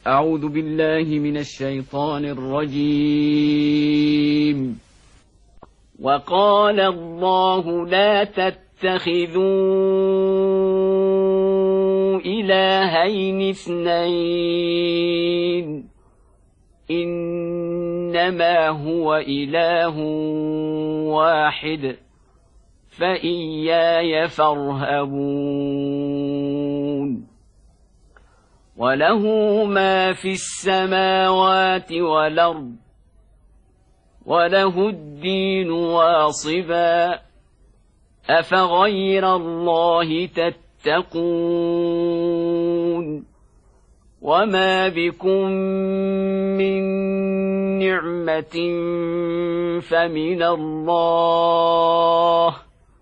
أعوذ بالله من الشيطان الرجيم. وقال الله لا تتخذوا إلهين اثنين إنما هو إله واحد فإياي فارهبون. وله ما في السماوات والأرض وله الدين واصبا أفغير الله تتقون. وما بكم من نعمة فمن الله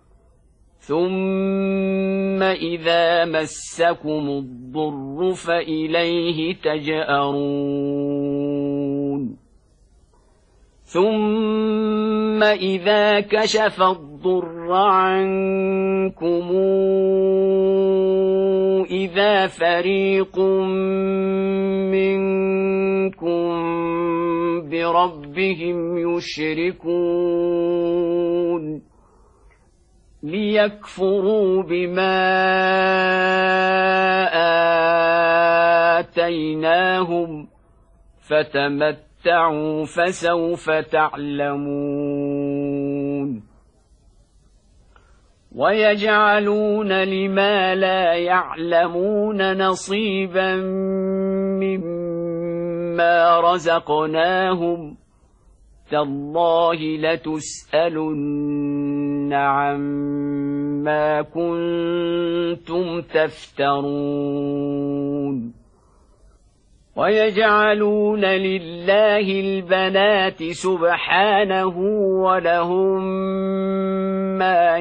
ثم إذا مسكم الضر فإليه تجأرون. ثم إذا كشف الضر عنكم إذا فريق منكم بربهم يشركون ليكفروا بما آتيناهم فتمتعوا فسوف تعلمون. ويجعلون لما لا يعلمون نصيبا مما رزقناهم تالله لتسألن عما كنتم تفترون. ويجعلون لله البنات سبحانه ولهم ما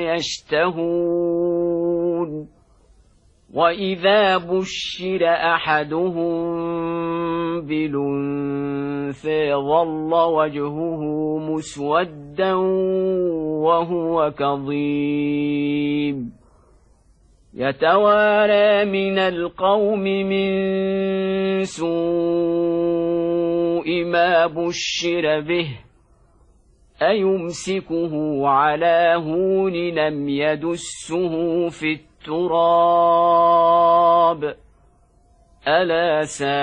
يشتهون. وإذا بشر أحدهم بالأنثى ظل وجهه مسودا وهو كظيم يتوارى من القوم من سوء ما بشر به أيمسكه على هون لم يدسه في التراب ألا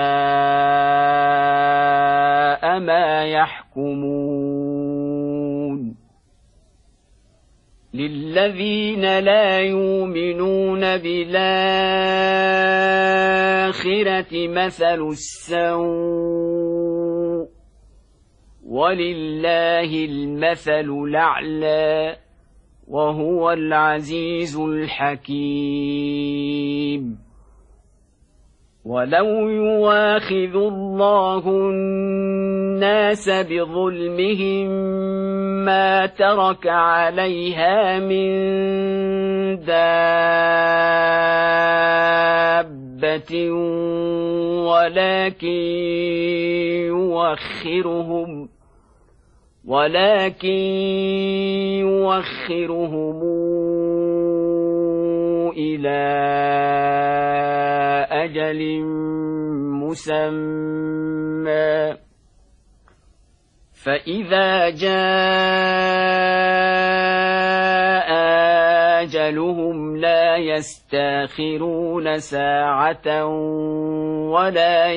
ساء ما يحكمون. للذين لا يؤمنون بالآخرة مثل السوء ولله المثل الأعلى وهو العزيز الحكيم. ولو يواخذ الله الناس بظلمهم ما ترك عليها من دابة ولكن يوخرهم إلى أجل مسمى فإذا جاء أجلهم لا يستأخرون ساعة ولا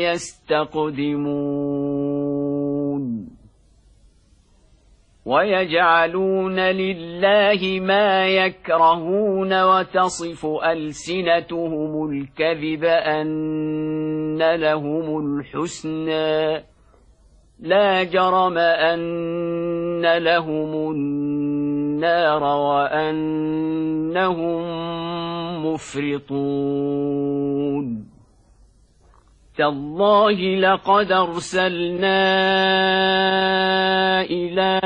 يستقدمون. ويجعلون لله ما يكرهون وتصف ألسنتهم الكذب أن لهم الحسنى لا جرم أن لهم النار وأنهم مفرطون. تالله لقد أرسلنا إلى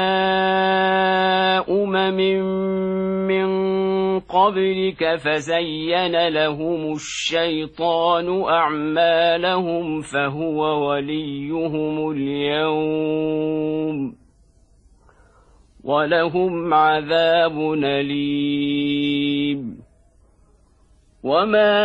من قبلك فزين لهم الشيطان أعمالهم فهو وليهم اليوم ولهم عذاب أليم. وما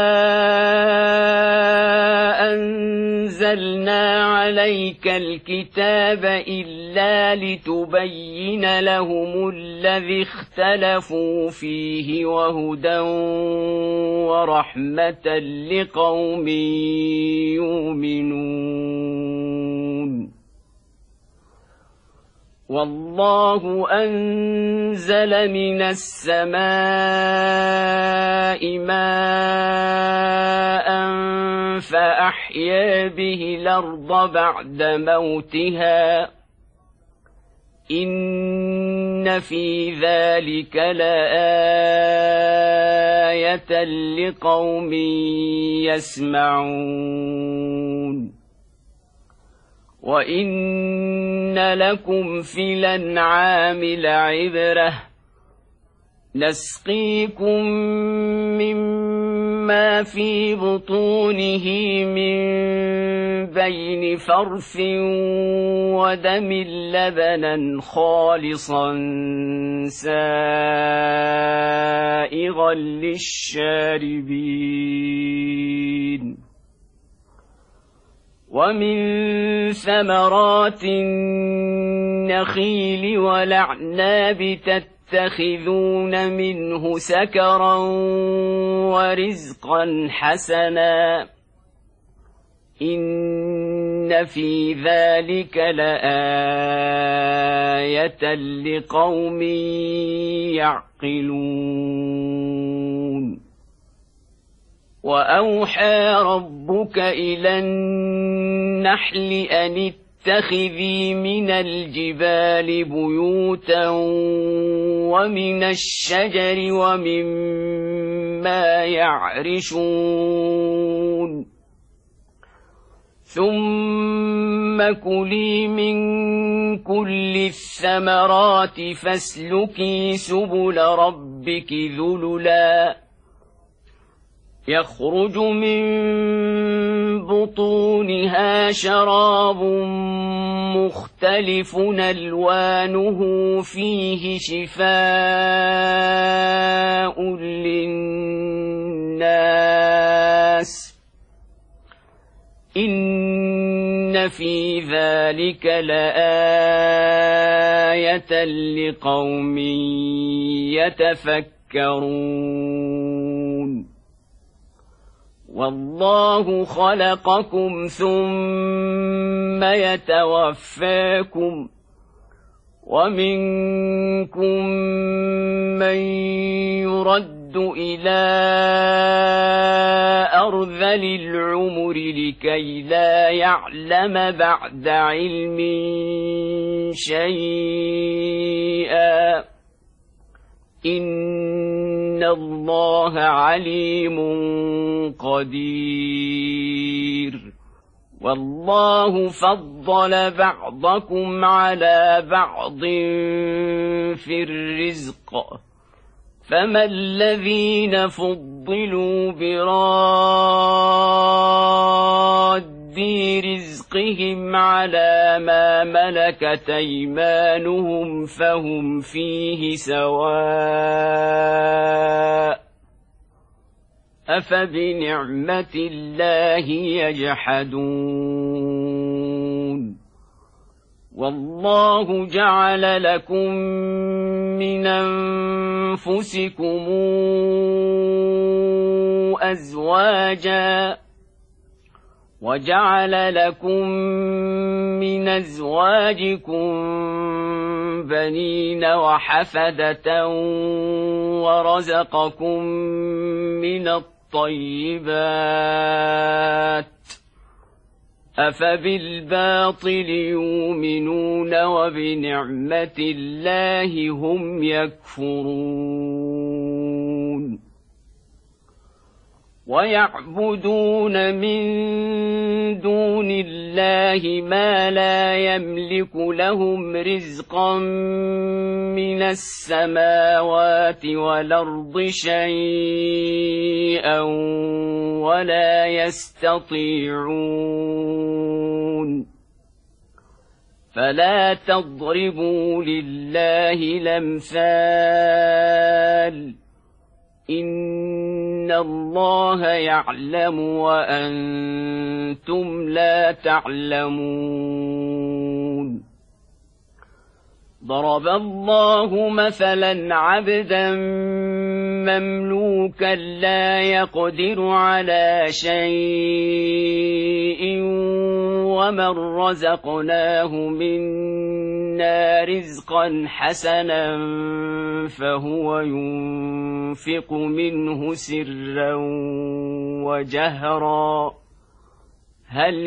أنزلنا عليك الكتاب إلا لتبين لهم الذي اختلفوا فيه وهدى ورحمة لقوم يؤمنون والله أنزل من السماء ماء فأحيا به الأرض بعد موتها إن في ذلك لآية لقوم يسمعون وإن لكم في الأنعام لعبرة نسقيكم مما في بطونه من بين فرث ودم لبنا خالصا سائغا للشاربين ومن ثمرات النخيل والأعناب تتخذون منه سكرا ورزقا حسنا إن في ذلك لآية لقوم يعقلون وأوحى ربك إلى النحل أن اتخذي من الجبال بيوتا ومن الشجر ومما يعرشون ثم كلي من كل الثمرات فاسلكي سبل ربك ذللا يخرج من بطونها شراب مختلف ألوانه فيه شفاء للناس إن في ذلك لآية لقوم يتفكرون والله خلقكم ثم يتوفاكم ومنكم من يرد إلى أرذل العمر لكي لا يعلم بعد علم شيئا إن الله عليم قدير والله فضل بعضكم على بعض في الرزق فما الذين فضلوا براد رزقهم على ما ملكت أيمانهم فهم فيه سواء أفبنعمة الله يجحدون والله جعل لكم من أنفسكم أزواجا وجعل لكم من أزواجكم بنين وحفدة ورزقكم من الطيبات أفبالباطل يؤمنون وبنعمة الله هم يكفرون ويعبدون من دون الله ما لا يملك لهم رزقا من السماوات والأرض شيئا ولا يستطيعون فلا تضربوا لله الأمثال إن إن الله يعلم وأنتم لا تعلمون. ضرب الله مثلا عبدا مملوكا لا يقدر على شيء ومن رزقناه منا رزقا حسنا فهو ينفق منه سرا وجهرا هل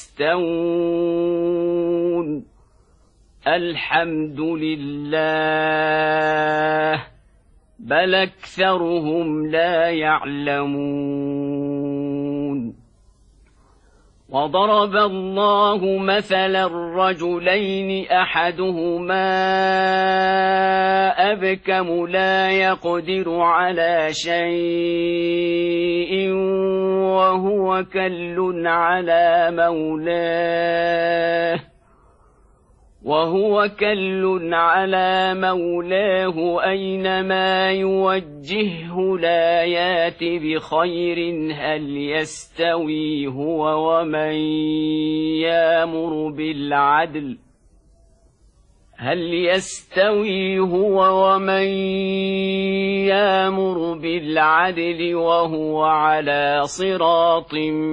يستوون؟ الحمد لله بل أكثرهم لا يعلمون. وضرب الله مثلا رجلين أحدهما أبكم لا يقدر على شيء وهو كل على مولاه أينما يوجهه لا يات بخير هل يستوي هو ومن يامر بالعدل وهو على صراط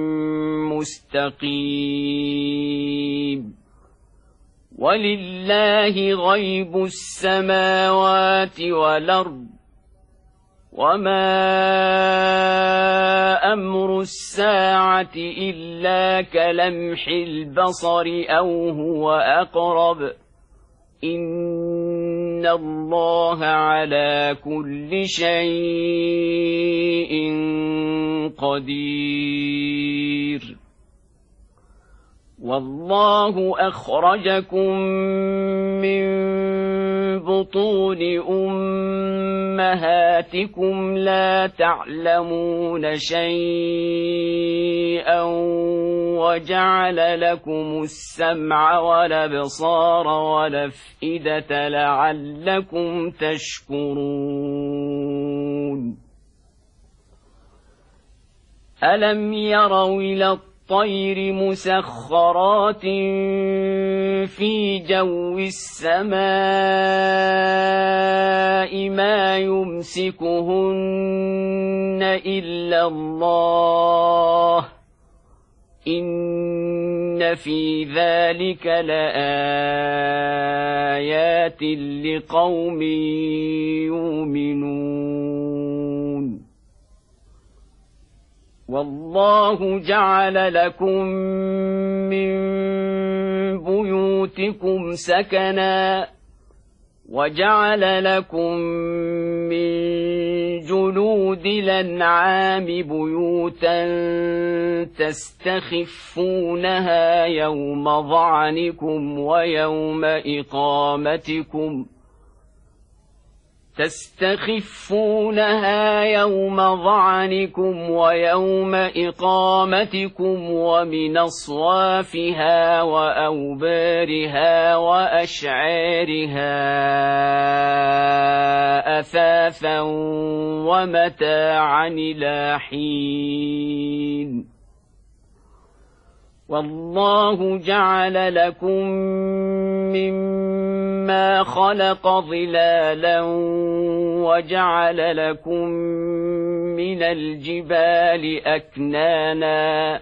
مستقيم. ولله غيب السماوات والأرض وما أمر الساعة إلا كلمح البصر أو هو أقرب إن الله على كل شيء قدير. والله أخرجكم من بطون أمهاتكم لا تعلمون شيئا وجعل لكم السمع والأبصار والأفئدة لعلكم تشكرون. ألم يروا إلى الطير مسخرات في جو السماء ما يمسكهن إلا الله إن في ذلك لآيات لقوم يؤمنون. والله جعل لكم من بيوتكم سكنا وجعل لكم من جلود الأنعام بيوتا تستخفونها يوم ظعنكم ويوم إقامتكم ومن أصوافها وأوبارها وأشعارها أثاثا ومتاعا إلى حين. والله جعل لكم مما خلق ظلالا وجعل لكم من الجبال أكنانا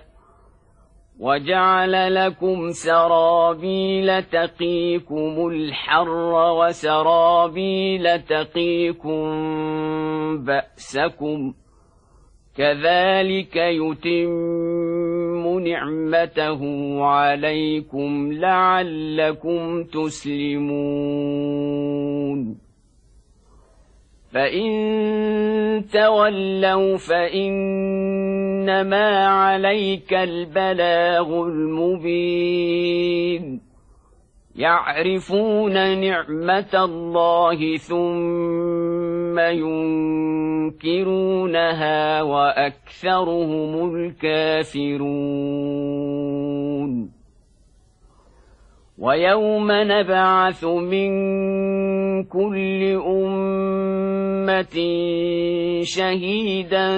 وجعل لكم سرابيل تقيكم الحر وسرابيل تقيكم بأسكم كذلك يتم نعمته عليكم لعلكم تسلمون. فإن تولوا فإنما عليك البلاغ المبين. يعرفون نعمة الله ثم ينكرونها وأكثرهم الكافرون. ويوم نبعث من كل أمة شهيدا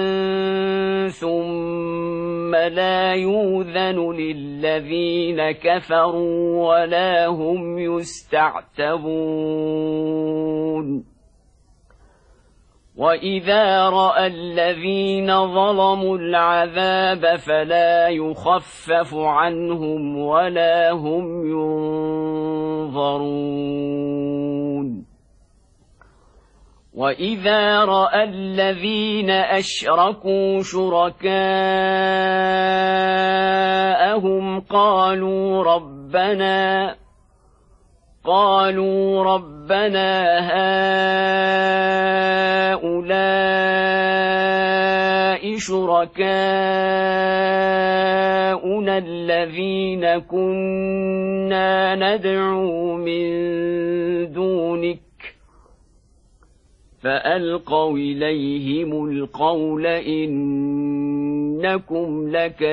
ثم لا يؤذن للذين كفروا ولا هم يستعتبون وإذا رأى الذين ظلموا العذاب فلا يخفف عنهم ولا هم ينظرون وإذا رأى الذين أشركوا شركاءهم قالوا ربنا هؤلاء شركاؤنا الذين كنا ندعو من دونك فألقوا إليهم القول إنكم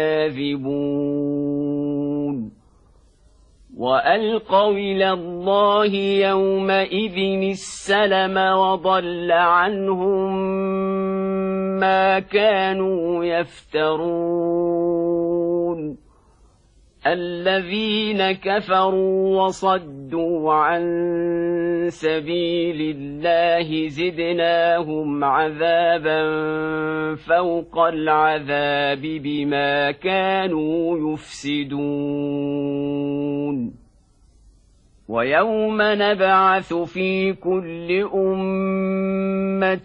لكاذبون وألقوا إلى الله يومئذ السلم وضل عنهم ما كانوا يفترون الذين كفروا وصدوا عن سبيل الله زدناهم عذابا فوق العذاب بما كانوا يفسدون ويوم نبعث في كل أمة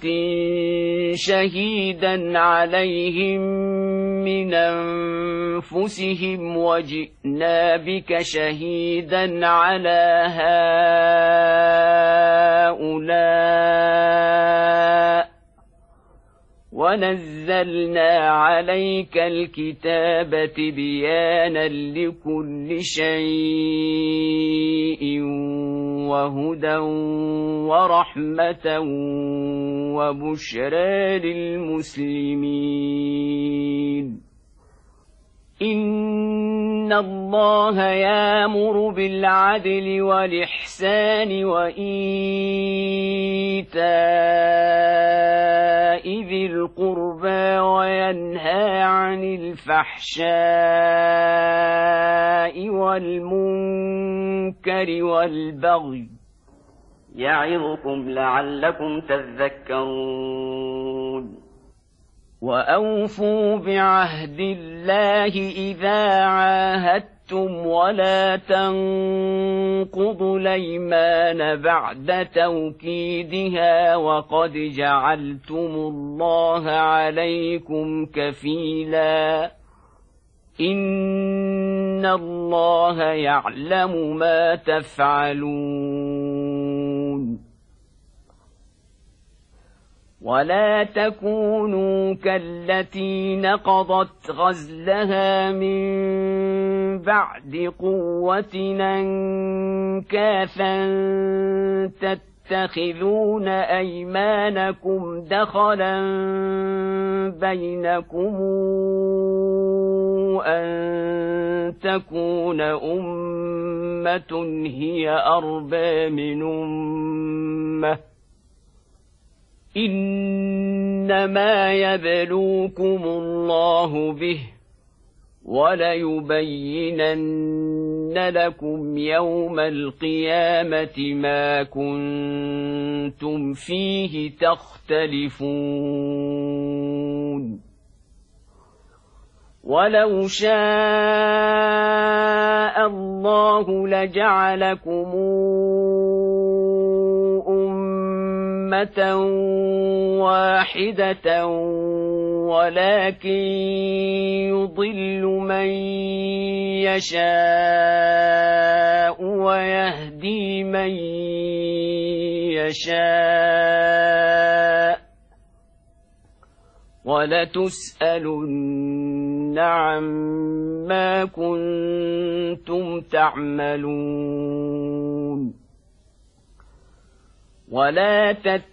شهيدا عليهم من أنفسهم وجئنا بك شهيدا على هؤلاء ونزلنا عليك الكتاب بيانا لكل شيء وهدى ورحمة وبشرى للمسلمين إن الله يأمر بالعدل والإحسان وإيتاء ذي القربى وينهى عن الفحشاء والمنكر والبغي يعظكم لعلكم تذكرون وأوفوا بعهد الله إذا عاهدتم ولا تنقضوا الأيمان بعد توكيدها وقد جعلتم الله عليكم كفيلا إن الله يعلم ما تفعلون ولا تكونوا كالتي نقضت غزلها من بعد قوة أنكاثا تتخذون أيمانكم دخلا بينكم أن تكون أمة هي أربى من أمة إنما يبلوكم الله به وليبينن لكم يوم القيامة ما كنتم فيه تختلفون ولو شاء الله لجعلكم أمة واحدة ولكن يضل من يشاء ويهدي من يشاء ولتسألن عما كنتم تعملون ولا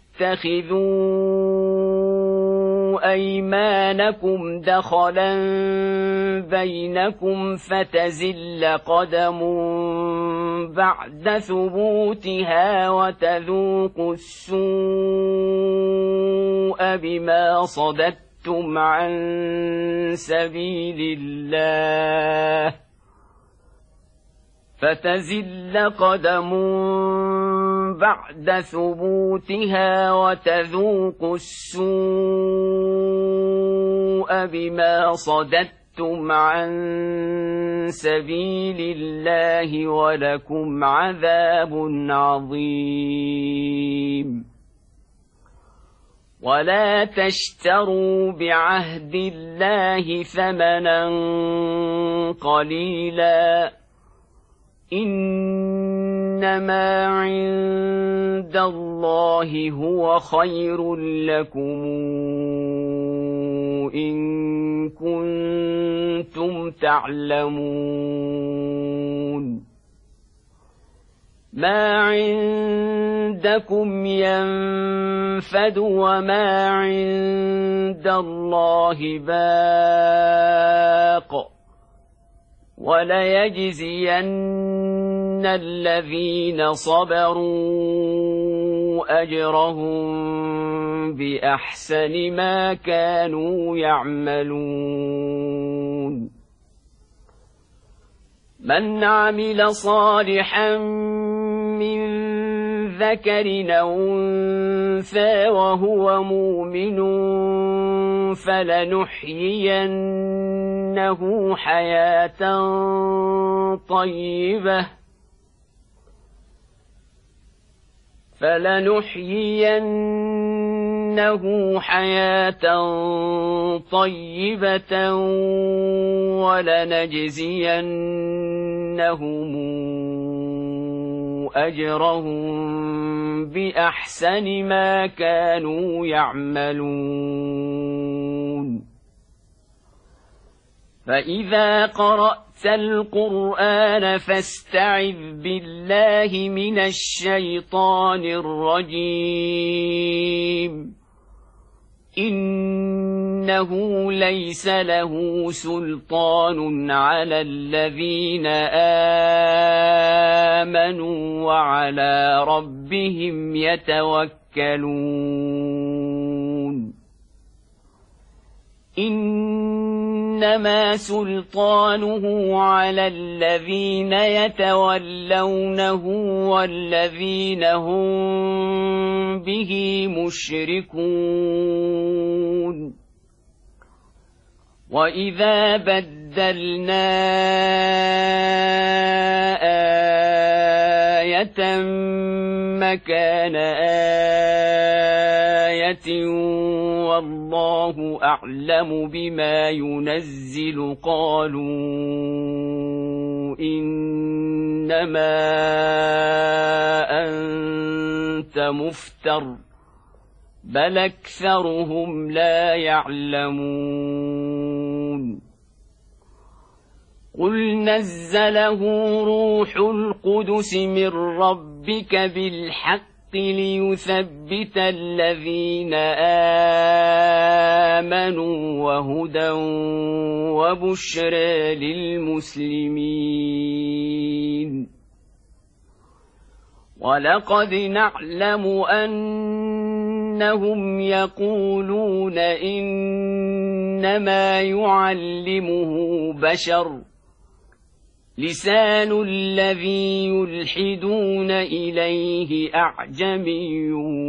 تتخذوا أيمانكم دخلا بينكم فتزل قدم بعد ثبوتها وتذوقوا السوء بما صددتم عن سبيل الله فتزل قدم بعد ثبوتها وتذوقوا السوء بما صددتم عن سبيل الله ولكم عذاب عظيم. ولا تشتروا بعهد الله ثمنا قليلا إنما عند الله هو خير لكم إن كنتم تعلمون. ما عندكم ينفد وما عند الله باق وليجزين الذين صبروا أجرهم بأحسن ما كانوا يعملون. من عمل صالحا من ذكر أو أنثى وهو مؤمن فلنحيينه حياة طيبة ولنجزينهم أجرهم بأحسن ما كانوا يعملون. فإذا قرأت القرآن فاستعذ بالله من الشيطان الرجيم إنه ليس له سلطان على الذين آمنوا وعلى ربهم يتوكلون. إنما سلطانه على الذين يتولونه والذين هم به مشركون. وإذا بدلنا آية مكان آية والله أعلم بما ينزل قالوا إنما أنت مفتر بل أكثرهم لا يعلمون. قل نزله روح القدس من ربك بالحق ليثبت الذين آمنوا وهدى وبشرى للمسلمين. ولقد نعلم أنهم يقولون إنما يعلمه بشر لسان الذي يلحدون إليه أعجمي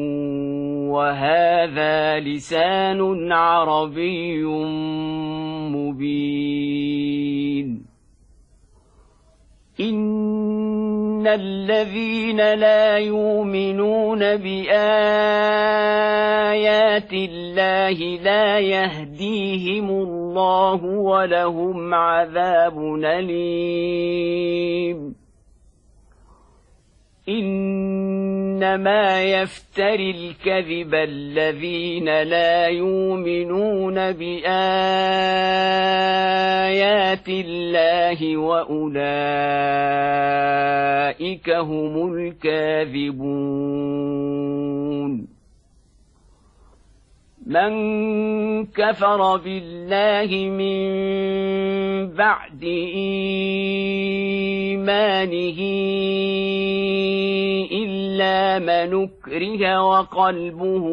وهذا لسان عربي مبين. إن الذين لا يؤمنون بآيات الله لا يهديهم الله ولهم عذاب أليم. إنما يفتري الكذب الذين لا يؤمنون بآيات الله وأولئك هم الكاذبون. من كفر بالله من بعد إيمانه إلا من أكره وقلبه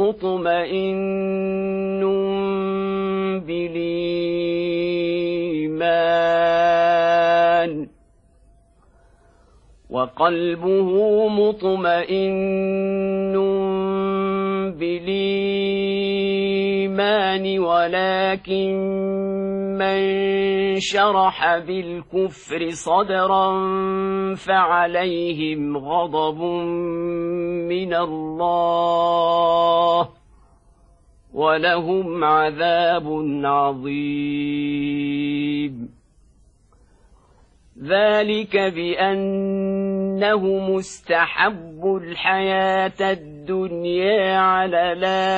مطمئن بالإيمان ولكن من شرح بالكفر صدرا فعليهم غضب من الله ولهم عذاب عظيم. ذلك بأنه مستحب الحياة الدنيا على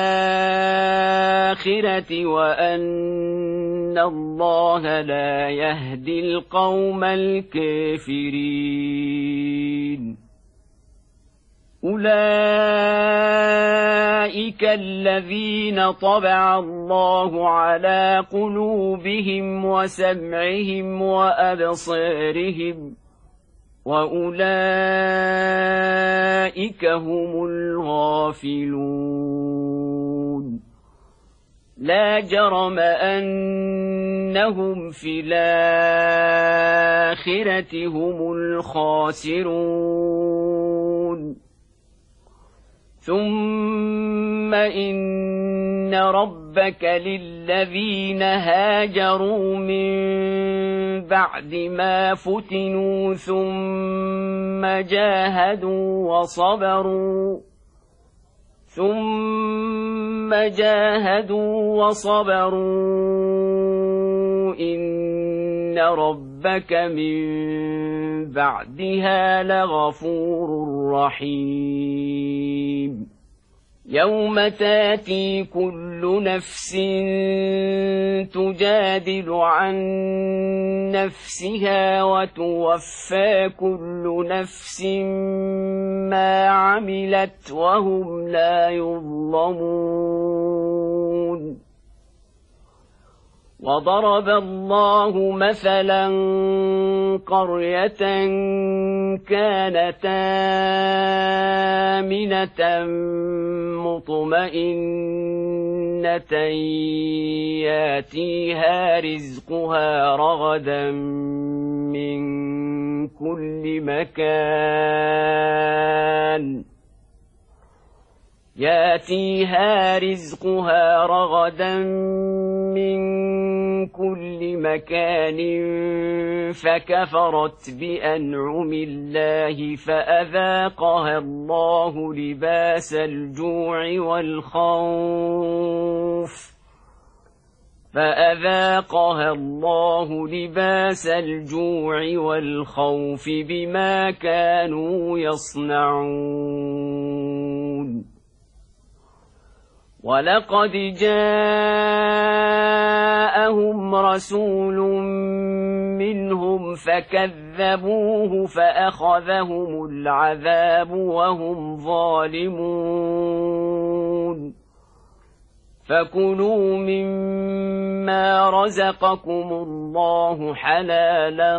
الآخرة وأن الله لا يهدي القوم الكافرين. أولئك الذين طبع الله على قلوبهم وسمعهم وأبصارهم وأولئك هم الغافلون. لا جرم أنهم في الآخرة هم الخاسرون. ثم إن ربك للذين هاجروا من بعد ما فتنوا ثم جاهدوا وصبروا إن ربك من بعدها لغفور رحيم. يوم تاتي كل نفس تجادل عن نفسها وتوفى كل نفس ما عملت وهم لا يظلمون. وضرب الله مثلا قرية كانت آمنة مطمئنة ياتيها رزقها رغدا من كل مكان فكفرت بأنعم الله فأذاقها الله لباس الجوع والخوف بما كانوا يصنعون. ولقد جاءهم رسول منهم فكذبوه فأخذهم العذاب وهم ظالمون. فكلوا مما رزقكم الله حلالا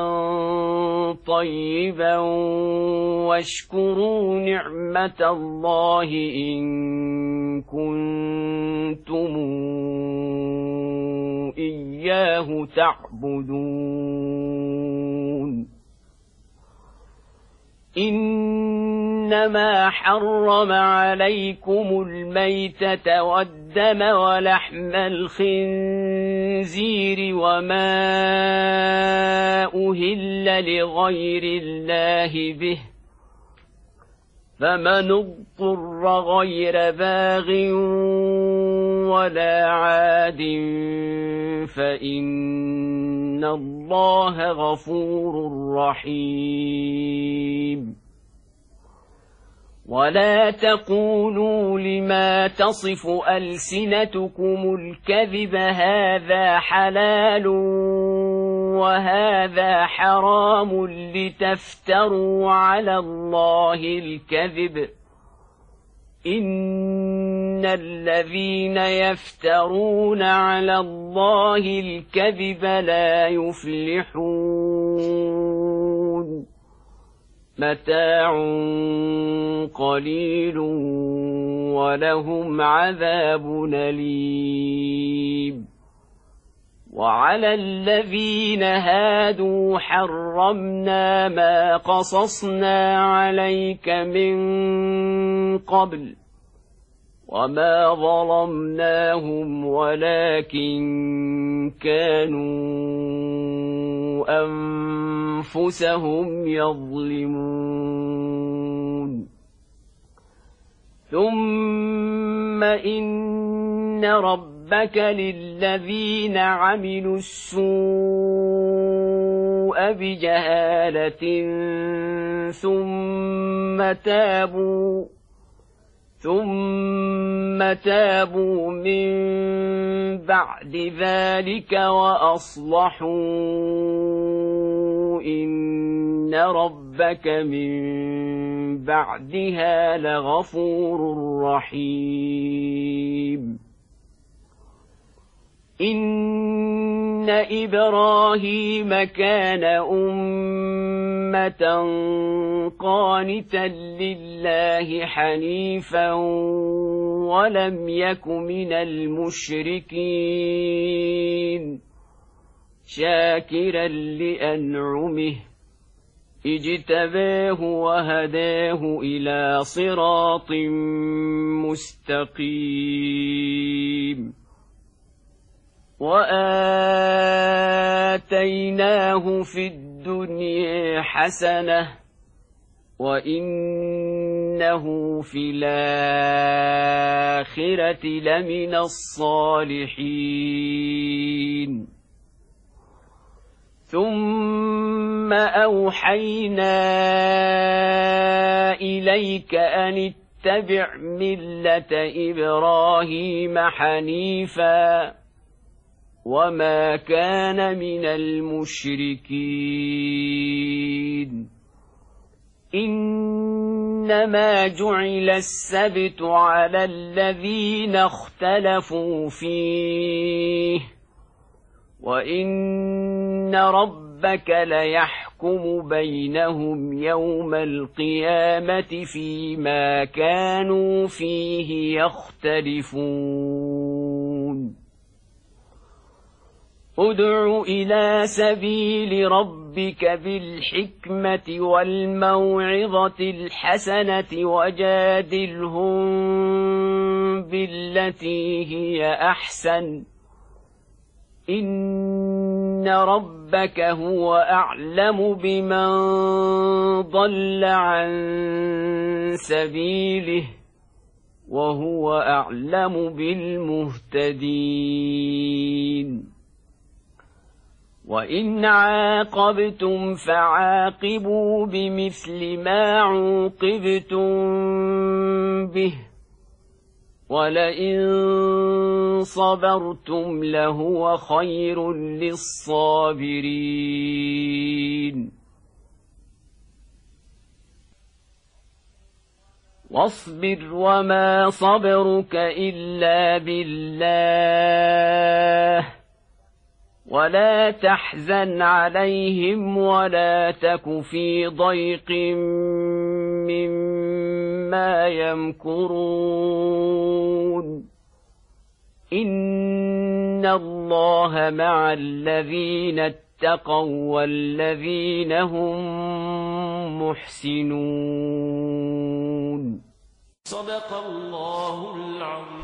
طيبا واشكروا نعمة الله إن كنتم إياه تعبدون. إنما حرم عليكم الميتة والدم ولحم الخنزير وما أهل لغير الله به فمن اضطر غير باغ ولا عاد فإن الله غفور رحيم. ولا تقولوا لما تصف ألسنتكم الكذب هذا حلال وهذا حرام لتفتروا على الله الكذب. إن الذين يفترون على الله الكذب لا يفلحون. متاع قليل ولهم عذاب أليم. وعلى الذين هادوا حرمنا ما قصصنا عليك من قبل وما ظلمناهم ولكن كانوا أنفسهم يظلمون. ثم إن ربك للذين عملوا السوء بجهالة ثم تابوا من بعد ذلك وأصلحوا إن ربك من بعدها لغفور رحيم. إن إبراهيم كان أمة قانتا لله حنيفا ولم يك من المشركين شاكرا لأنعمه اجتباه وهداه إلى صراط مستقيم. وآتيناه في الدنيا حسنة وإنه في الآخرة لمن الصالحين. ثم أوحينا إليك أن اتبع ملة إبراهيم حنيفا وما كان من المشركين. إنما جعل السبت على الذين اختلفوا فيه وإن ربك ليحكم بينهم يوم القيامة فيما كانوا فيه يختلفون. ادع إلى سبيل ربك بالحكمة والموعظة الحسنة وجادلهم بالتي هي أحسن إن ربك هو أعلم بمن ضل عن سبيله وهو أعلم بالمهتدين. وإن عاقبتم فعاقبوا بمثل ما عوقبتم به ولئن صبرتم لهو خير للصابرين. واصبر وما صبرك إلا بالله ولا تحزن عليهم ولا تك في ضيق مما يمكرون. إن الله مع الذين اتقوا والذين هم محسنون. صدق الله العظيم.